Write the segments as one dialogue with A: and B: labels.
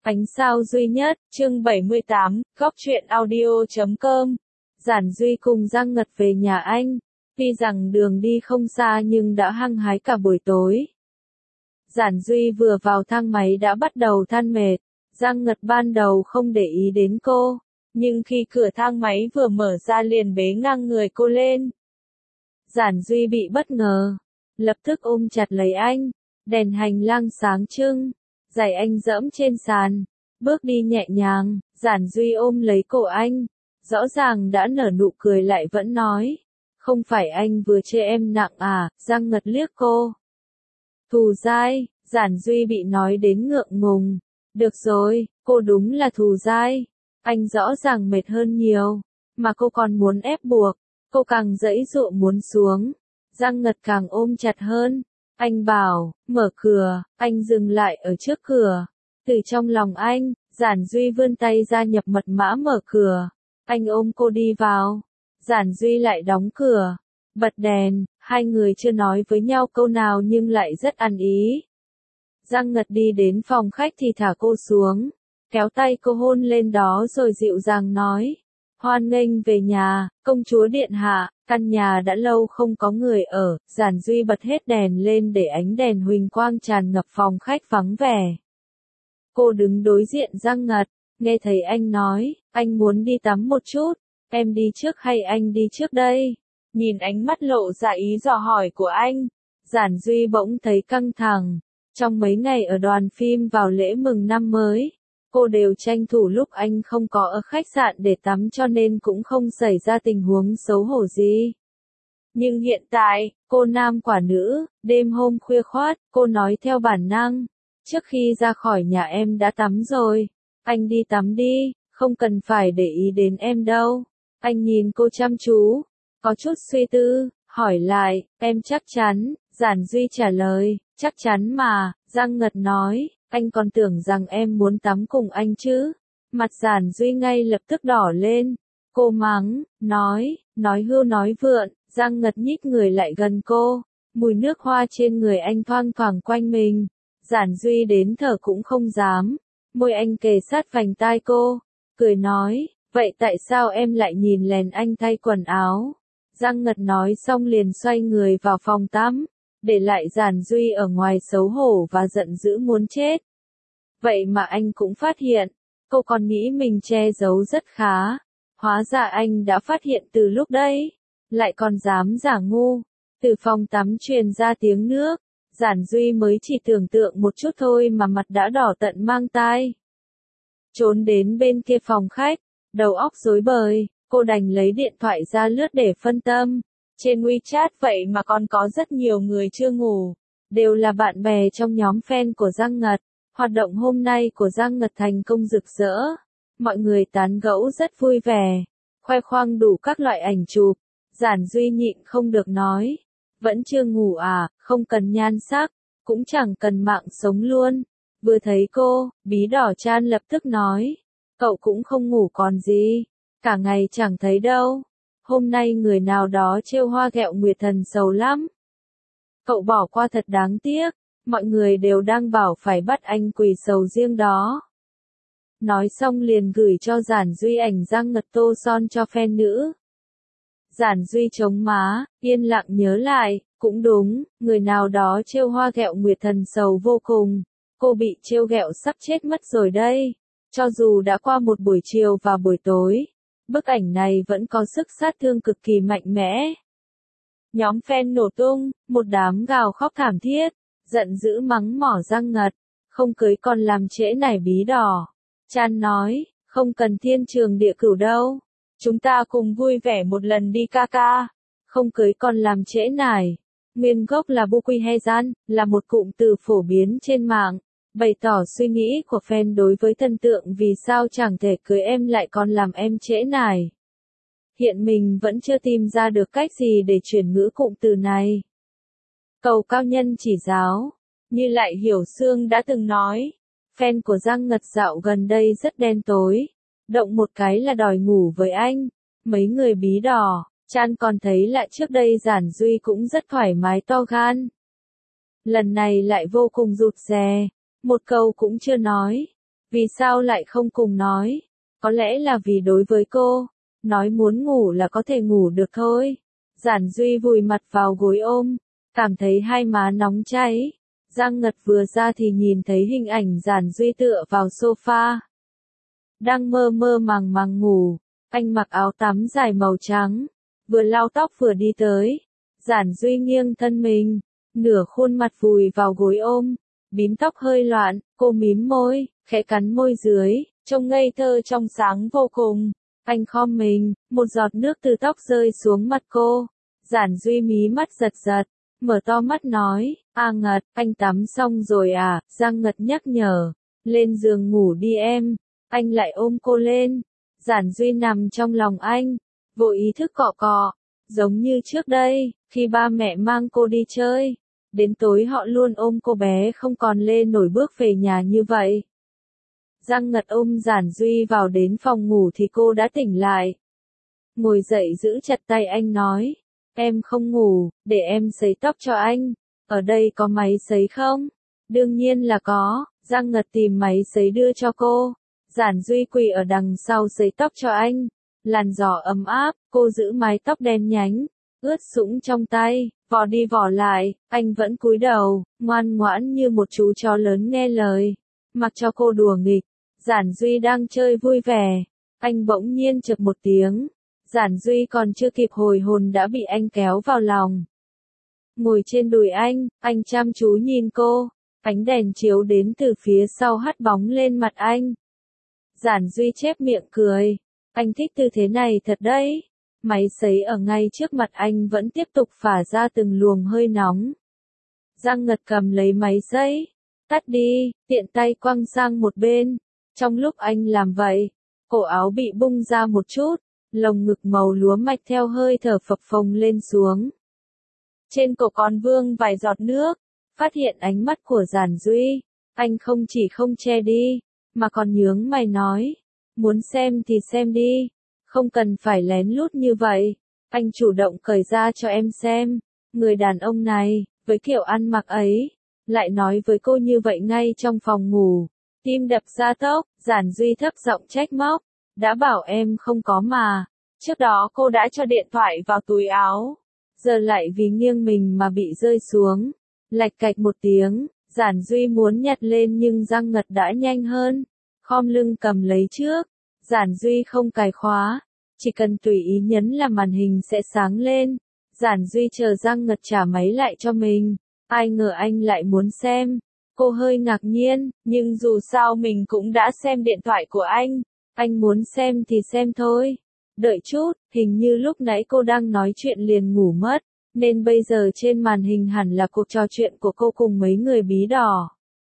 A: Ánh sao duy nhất, chương 78, góc truyện audio.com. Giản Duy cùng Giang Ngật về nhà anh. Tuy rằng đường đi không xa nhưng đã hăng hái cả buổi tối. Giản Duy vừa vào thang máy đã bắt đầu than mệt. Giang Ngật ban đầu không để ý đến cô, nhưng khi cửa thang máy vừa mở ra liền bế ngang người cô lên. Giản Duy bị bất ngờ, lập tức ôm chặt lấy anh. Đèn hành lang sáng trưng, giày anh dẫm trên sàn, bước đi nhẹ nhàng. Giản Duy ôm lấy cổ anh, rõ ràng đã nở nụ cười lại vẫn nói, không phải anh vừa chê em nặng à? Giang Ngật liếc cô. Thù dai. Giản Duy bị nói đến ngượng ngùng. Được rồi, cô đúng là thù dai. Anh rõ ràng mệt hơn nhiều, mà cô còn muốn ép buộc. Cô càng giãy giụa muốn xuống. Giang Ngật càng ôm chặt hơn. Anh bảo, mở cửa. Anh dừng lại ở trước cửa. Từ trong lòng anh, Giản Duy vươn tay ra nhập mật mã mở cửa. Anh ôm cô đi vào. Giản Duy lại đóng cửa, bật đèn. Hai người chưa nói với nhau câu nào nhưng lại rất ăn ý. Giang Ngật đi đến phòng khách thì thả cô xuống, kéo tay cô hôn lên đó rồi dịu dàng nói, hoan nghênh về nhà, công chúa điện hạ. Căn nhà đã lâu không có người ở. Giản Duy bật hết đèn lên để ánh đèn huỳnh quang tràn ngập phòng khách vắng vẻ. Cô đứng đối diện Giang Ngật, nghe thấy anh nói, anh muốn đi tắm một chút, em đi trước hay anh đi trước đây? Nhìn ánh mắt lộ ra ý dò hỏi của anh, Giản Duy bỗng thấy căng thẳng. Trong mấy ngày ở đoàn phim vào lễ mừng năm mới, cô đều tranh thủ lúc anh không có ở khách sạn để tắm cho nên cũng không xảy ra tình huống xấu hổ gì. Nhưng hiện tại, cô nam quả nữ, đêm hôm khuya khoắt, cô nói theo bản năng, trước khi ra khỏi nhà em đã tắm rồi, anh đi tắm đi, không cần phải để ý đến em đâu. Anh nhìn cô chăm chú, có chút suy tư, hỏi lại, em chắc chắn? Giản Duy trả lời, chắc chắn mà. Giang Ngật nói, anh còn tưởng rằng em muốn tắm cùng anh chứ. Mặt Giản Duy ngay lập tức đỏ lên. Cô mắng, nói hưu nói vượn. Giang Ngật nhích người lại gần cô, mùi nước hoa trên người anh thoang thoảng quanh mình. Giản Duy đến thở cũng không dám. Môi anh kề sát vành tai cô, cười nói, vậy tại sao em lại nhìn lén anh thay quần áo? Giang Ngật nói xong liền xoay người vào phòng tắm, để lại Giản Duy ở ngoài xấu hổ và giận dữ muốn chết. Vậy mà anh cũng phát hiện, cô còn nghĩ mình che giấu rất khá. Hóa ra anh đã phát hiện từ lúc đấy, lại còn dám giả ngu. Từ phòng tắm truyền ra tiếng nước, Giản Duy mới chỉ tưởng tượng một chút thôi mà mặt đã đỏ tận mang tai. Trốn đến bên kia phòng khách, đầu óc rối bời, cô đành lấy điện thoại ra lướt để phân tâm. Trên WeChat vậy mà còn có rất nhiều người chưa ngủ, đều là bạn bè trong nhóm fan của Giang Ngật. Hoạt động hôm nay của Giang Ngật thành công rực rỡ. Mọi người tán gẫu rất vui vẻ, khoe khoang đủ các loại ảnh chụp. Giản Duy nhịn không được nói, vẫn chưa ngủ à? Không cần nhan sắc, cũng chẳng cần mạng sống luôn. Vừa thấy cô, Bí Đỏ Chan lập tức nói, cậu cũng không ngủ còn gì, cả ngày chẳng thấy đâu. Hôm nay người nào đó trêu hoa ghẹo Nguyệt Thần sầu lắm. Cậu bỏ qua thật đáng tiếc, mọi người đều đang bảo phải bắt anh quỳ sầu riêng đó. Nói xong liền gửi cho Giản Duy ảnh Giang Ngật tô son cho fan nữ. Giản Duy chống má, yên lặng nhớ lại, cũng đúng, người nào đó trêu hoa ghẹo Nguyệt Thần sầu vô cùng. Cô bị trêu ghẹo sắp chết mất rồi đây. Cho dù đã qua một buổi chiều và buổi tối, bức ảnh này vẫn có sức sát thương cực kỳ mạnh mẽ. Nhóm fan nổ tung, một đám gào khóc thảm thiết, giận dữ mắng mỏ Giang Ngật, không cưới còn làm trễ nải Bí Đỏ Chan nói, không cần thiên trường địa cửu đâu, chúng ta cùng vui vẻ một lần đi ca ca. Không cưới còn làm trễ nải, nguyên gốc là Bukihejan, là một cụm từ phổ biến trên mạng, bày tỏ suy nghĩ của fan đối với thần tượng vì sao chẳng thể cưới em lại còn làm em trễ nải. Hiện mình vẫn chưa tìm ra được cách gì để chuyển ngữ cụm từ này. Cầu cao nhân chỉ giáo, như Lại Hiểu Xương đã từng nói, fan của Giang Ngật dạo gần đây rất đen tối, động một cái là đòi ngủ với anh. Mấy người Bí Đỏ Chan còn thấy lại trước đây Giản Duy cũng rất thoải mái to gan. Lần này lại vô cùng rụt rè, một câu cũng chưa nói. Vì sao lại không cùng nói? Có lẽ là vì đối với cô, nói muốn ngủ là có thể ngủ được thôi. Giản Duy vùi mặt vào gối ôm, cảm thấy hai má nóng cháy. Giang Ngật vừa ra thì nhìn thấy hình ảnh Giản Duy tựa vào sofa. Đang mơ mơ màng màng ngủ, anh mặc áo tắm dài màu trắng, vừa lau tóc vừa đi tới. Giản Duy nghiêng thân mình, nửa khuôn mặt vùi vào gối ôm, bím tóc hơi loạn, cô mím môi, khẽ cắn môi dưới, trông ngây thơ trong sáng vô cùng. Anh khom mình, một giọt nước từ tóc rơi xuống mặt cô. Giản Duy mí mắt giật giật, mở to mắt nói, "A Ngật, anh tắm xong rồi à?" Giang Ngật nhắc nhở, "Lên giường ngủ đi em." Anh lại ôm cô lên. Giản Duy nằm trong lòng anh, vô ý thức cọ cọ, giống như trước đây, khi ba mẹ mang cô đi chơi. Đến tối họ luôn ôm cô bé không còn lên nổi bước về nhà như vậy. Giang Ngật ôm Giản Duy vào đến phòng ngủ thì cô đã tỉnh lại. Ngồi dậy giữ chặt tay anh nói, "Em không ngủ, để em sấy tóc cho anh. Ở đây có máy sấy không?" "Đương nhiên là có." Giang Ngật tìm máy sấy đưa cho cô. Giản Duy quỳ ở đằng sau sấy tóc cho anh. Làn gió ấm áp, cô giữ mái tóc đen nhánh, ướt sũng trong tay, vò đi vò lại, anh vẫn cúi đầu, ngoan ngoãn như một chú chó lớn nghe lời, mặc cho cô đùa nghịch. Giản Duy đang chơi vui vẻ, anh bỗng nhiên chợt một tiếng. Giản Duy còn chưa kịp hồi hồn đã bị anh kéo vào lòng. Ngồi trên đùi anh chăm chú nhìn cô, ánh đèn chiếu đến từ phía sau hắt bóng lên mặt anh. Giản Duy chép miệng cười, anh thích tư thế này thật đấy. Máy sấy ở ngay trước mặt anh vẫn tiếp tục phả ra từng luồng hơi nóng. Giang Ngật cầm lấy máy sấy, tắt đi, tiện tay quăng sang một bên. Trong lúc anh làm vậy, cổ áo bị bung ra một chút, lồng ngực màu lúa mạch theo hơi thở phập phồng lên xuống. Trên cổ còn vương vài giọt nước, phát hiện ánh mắt của Giản Duy, anh không chỉ không che đi, mà còn nhướng mày nói, "Muốn xem thì xem đi, không cần phải lén lút như vậy." Anh chủ động cởi ra cho em xem. Người đàn ông này, với kiểu ăn mặc ấy, lại nói với cô như vậy ngay trong phòng ngủ. Tim đập ra tốc, Giản Duy thấp giọng trách móc, "Đã bảo em không có mà. Trước đó cô đã cho điện thoại vào túi áo, giờ lại vì nghiêng mình mà bị rơi xuống." Lạch cạch một tiếng, Giản Duy muốn nhặt lên nhưng Giang Ngật đã nhanh hơn, khom lưng cầm lấy trước. Giản Duy không cài khóa, chỉ cần tùy ý nhấn là màn hình sẽ sáng lên. Giản Duy chờ Giang Ngật trả máy lại cho mình, ai ngờ anh lại muốn xem. Cô hơi ngạc nhiên, nhưng dù sao mình cũng đã xem điện thoại của anh muốn xem thì xem thôi. Đợi chút, hình như lúc nãy cô đang nói chuyện liền ngủ mất, nên bây giờ trên màn hình hẳn là cuộc trò chuyện của cô cùng mấy người bí đỏ.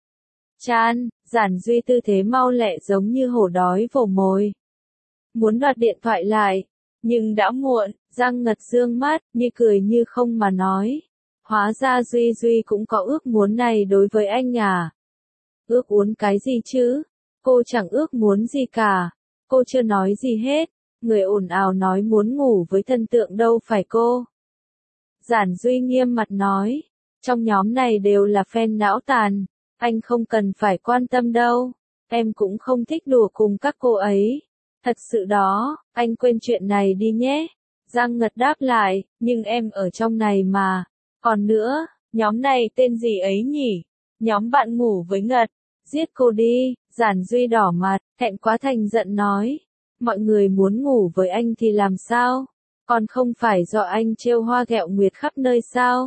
A: Chan, Giản Duy tư thế mau lẹ giống như hổ đói vồ mồi. Muốn đoạt điện thoại lại, nhưng đã muộn. Giang Ngật dương mắt, như cười như không mà nói, "Hóa ra Duy cũng có ước muốn này đối với anh à?" "Ước muốn cái gì chứ? Cô chẳng ước muốn gì cả." Cô chưa nói gì hết, người ồn ào nói muốn ngủ với thần tượng đâu phải cô. Giản Duy nghiêm mặt nói, "Trong nhóm này đều là fan não tàn, anh không cần phải quan tâm đâu. Em cũng không thích đùa cùng các cô ấy. Thật sự đó, anh quên chuyện này đi nhé." Giang Ngật đáp lại, "Nhưng em ở trong này mà. Còn nữa, nhóm này tên gì ấy nhỉ? Nhóm bạn ngủ với Ngật." "Giết cô đi." Giản Duy đỏ mặt, thẹn quá thành giận nói, "Mọi người muốn ngủ với anh thì làm sao? Còn không phải do anh trêu hoa ghẹo nguyệt khắp nơi sao?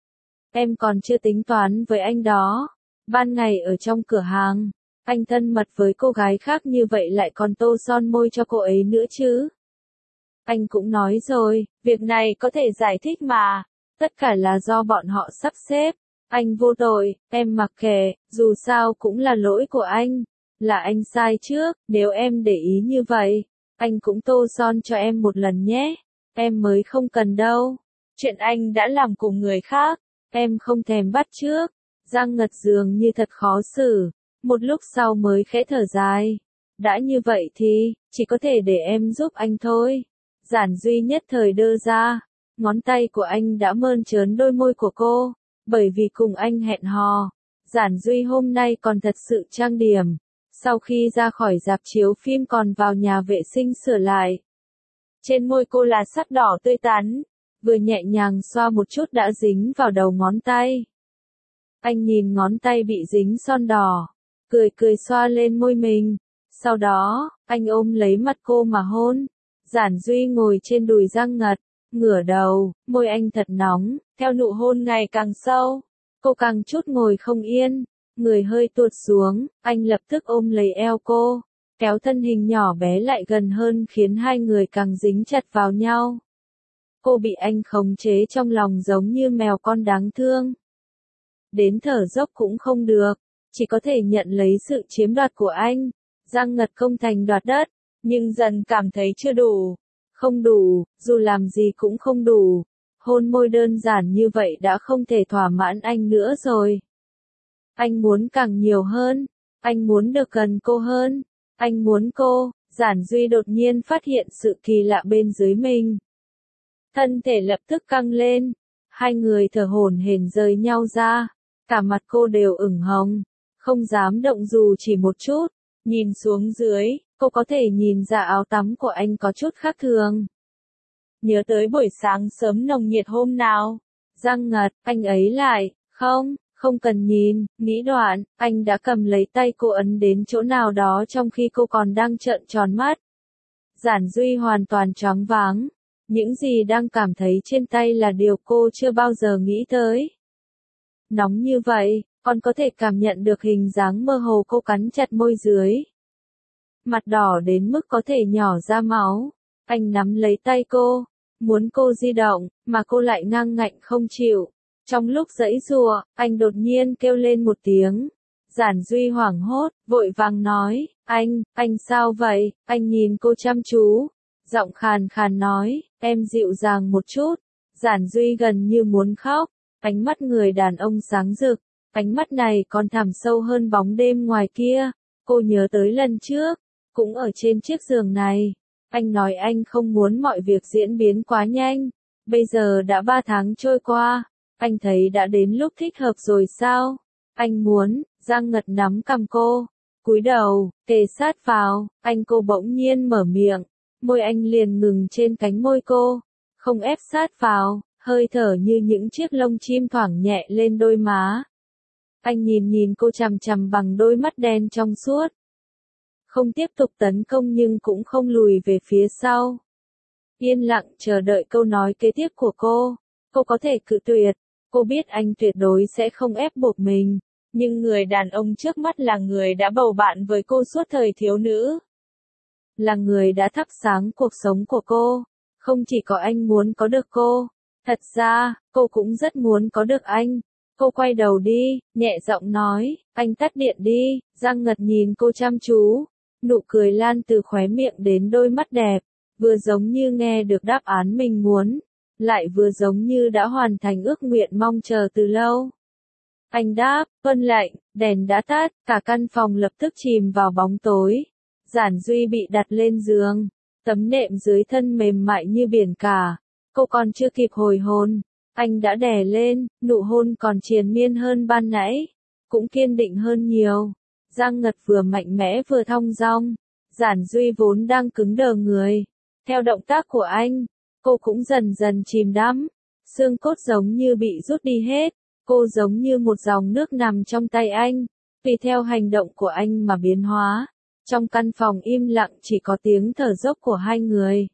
A: Em còn chưa tính toán với anh đó. Ban ngày ở trong cửa hàng, anh thân mật với cô gái khác như vậy lại còn tô son môi cho cô ấy nữa chứ. Anh cũng nói rồi, việc này có thể giải thích mà. Tất cả là do bọn họ sắp xếp. Anh vô tội, em mặc kệ, dù sao cũng là lỗi của anh. Là anh sai trước, nếu em để ý như vậy, anh cũng tô son cho em một lần nhé. Em mới không cần đâu. Chuyện anh đã làm cùng người khác, em không thèm bắt chước." Giang Ngật dường như thật khó xử, một lúc sau mới khẽ thở dài. "Đã như vậy thì, chỉ có thể để em giúp anh thôi." Giản Duy nhất thời đơ ra, ngón tay của anh đã mơn trớn đôi môi của cô, bởi vì cùng anh hẹn hò. Giản Duy hôm nay còn thật sự trang điểm, Sau khi ra khỏi rạp chiếu phim còn vào nhà vệ sinh sửa lại. Trên môi cô là sắt đỏ tươi tắn, vừa nhẹ nhàng xoa một chút đã dính vào đầu ngón tay. Anh nhìn ngón tay bị dính son đỏ, cười cười xoa lên môi mình. Sau đó, anh ôm lấy mặt cô mà hôn. Giản Duy ngồi trên đùi Giang Ngật, ngửa đầu, môi anh thật nóng, theo nụ hôn ngày càng sâu. Cô càng chút ngồi không yên, người hơi tuột xuống, anh lập tức ôm lấy eo cô, kéo thân hình nhỏ bé lại gần hơn khiến hai người càng dính chặt vào nhau. Cô bị anh khống chế trong lòng giống như mèo con đáng thương. Đến thở dốc cũng không được, chỉ có thể nhận lấy sự chiếm đoạt của anh. Giang Ngật công thành đoạt đất, nhưng dần cảm thấy chưa đủ. Không đủ, dù làm gì cũng không đủ. Hôn môi đơn giản như vậy đã không thể thỏa mãn anh nữa rồi. Anh muốn càng nhiều hơn, anh muốn được gần cô hơn, anh muốn cô. Giản Duy đột nhiên phát hiện sự kỳ lạ bên dưới mình. Thân thể lập tức căng lên, hai người thở hổn hển rời nhau ra, cả mặt cô đều ửng hồng, không dám động dù chỉ một chút. Nhìn xuống dưới, cô có thể nhìn ra áo tắm của anh có chút khác thường. Nhớ tới buổi sáng sớm nồng nhiệt hôm nào. Giang Ngật, anh ấy lại, không cần nhìn, nghĩ đoạn, anh đã cầm lấy tay cô ấn đến chỗ nào đó trong khi cô còn đang trợn tròn mắt. Giản Duy hoàn toàn choáng váng. Những gì đang cảm thấy trên tay là điều cô chưa bao giờ nghĩ tới. Nóng như vậy, còn có thể cảm nhận được hình dáng mơ hồ cô cắn chặt môi dưới. Mặt đỏ đến mức có thể nhỏ ra máu. Anh nắm lấy tay cô, muốn cô di động, mà cô lại ngang ngạnh không chịu. Trong lúc giãy giụa, anh đột nhiên kêu lên một tiếng. Giản Duy hoảng hốt, vội vàng nói, anh sao vậy? Anh nhìn cô chăm chú. Giọng khàn khàn nói, em dịu dàng một chút. Giản Duy gần như muốn khóc, ánh mắt người đàn ông sáng rực, ánh mắt này còn thẳm sâu hơn bóng đêm ngoài kia. Cô nhớ tới lần trước, cũng ở trên chiếc giường này. Anh nói anh không muốn mọi việc diễn biến quá nhanh. Bây giờ đã 3 tháng trôi qua, anh thấy đã đến lúc thích hợp rồi sao? Anh muốn. Giang Ngật nắm cằm cô, cúi đầu, kề sát vào, cô bỗng nhiên mở miệng. Môi anh liền ngừng trên cánh môi cô, không ép sát vào, hơi thở như những chiếc lông chim thoảng nhẹ lên đôi má. Anh nhìn cô chằm chằm bằng đôi mắt đen trong suốt. Không tiếp tục tấn công nhưng cũng không lùi về phía sau. Yên lặng chờ đợi câu nói kế tiếp của cô. Cô có thể cự tuyệt. Cô biết anh tuyệt đối sẽ không ép buộc mình. Nhưng người đàn ông trước mắt là người đã bầu bạn với cô suốt thời thiếu nữ. Là người đã thắp sáng cuộc sống của cô. Không chỉ có anh muốn có được cô. Thật ra, cô cũng rất muốn có được anh. Cô quay đầu đi, nhẹ giọng nói, anh tắt điện đi. Giang Ngật nhìn cô chăm chú. Nụ cười lan từ khóe miệng đến đôi mắt đẹp. Vừa giống như nghe được đáp án mình muốn. Lại vừa giống như đã hoàn thành ước nguyện mong chờ từ lâu. Anh đáp, vâng lệnh, đèn đã tắt, cả căn phòng lập tức chìm vào bóng tối. Giản Duy bị đặt lên giường, tấm nệm dưới thân mềm mại như biển cả. Cô còn chưa kịp hồi hồn, anh đã đè lên, nụ hôn còn triền miên hơn ban nãy, cũng kiên định hơn nhiều. Giang Ngật vừa mạnh mẽ vừa thong dong, Giản Duy vốn đang cứng đờ người. Theo động tác của anh, cô cũng dần dần chìm đắm, xương cốt giống như bị rút đi hết. Cô giống như một dòng nước nằm trong tay anh, tùy theo hành động của anh mà biến hóa. Trong căn phòng im lặng chỉ có tiếng thở dốc của hai người.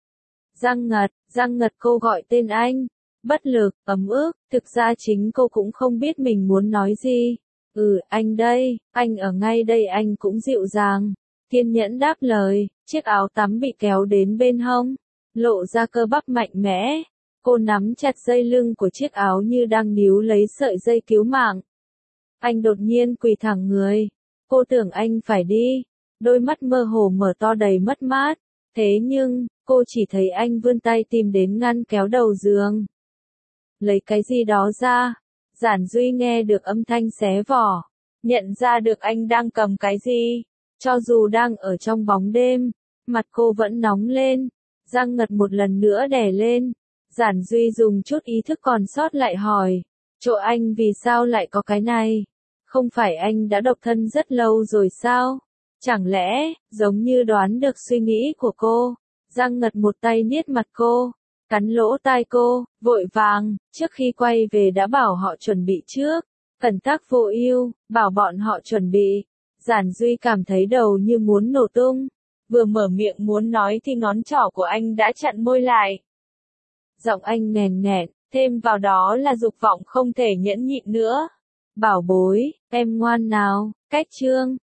A: Giang Ngật cô gọi tên anh, bất lực, ấm ức, thực ra chính cô cũng không biết mình muốn nói gì. Anh đây, anh ở ngay đây. Anh cũng dịu dàng, kiên nhẫn đáp lời. Chiếc áo tắm bị kéo đến bên hông, lộ ra cơ bắp mạnh mẽ. Cô nắm chặt dây lưng của chiếc áo như đang níu lấy sợi dây cứu mạng. Anh đột nhiên quỳ thẳng người. Cô tưởng anh phải đi. Đôi mắt mơ hồ mở to đầy mất mát. Thế nhưng, cô chỉ thấy anh vươn tay tìm đến ngăn kéo đầu giường. Lấy cái gì đó ra. Giản Duy nghe được âm thanh xé vỏ. Nhận ra được anh đang cầm cái gì. Cho dù đang ở trong bóng đêm, mặt cô vẫn nóng lên. Giang Ngật một lần nữa đè lên. Giản Duy dùng chút ý thức còn sót lại hỏi. Chỗ anh vì sao lại có cái này? Không phải anh đã độc thân rất lâu rồi sao? Chẳng lẽ, giống như đoán được suy nghĩ của cô, Giang Ngật một tay niết mặt cô, cắn lỗ tai cô, vội vàng, trước khi quay về đã bảo họ chuẩn bị trước. Cẩn tắc vô ưu, bảo bọn họ chuẩn bị. Giản Duy cảm thấy đầu như muốn nổ tung. Vừa mở miệng muốn nói thì ngón trỏ của anh đã chặn môi lại. Giọng anh nèn nẹt, thêm vào đó là dục vọng không thể nhẫn nhịn nữa. Bảo bối, em ngoan nào, cách chương.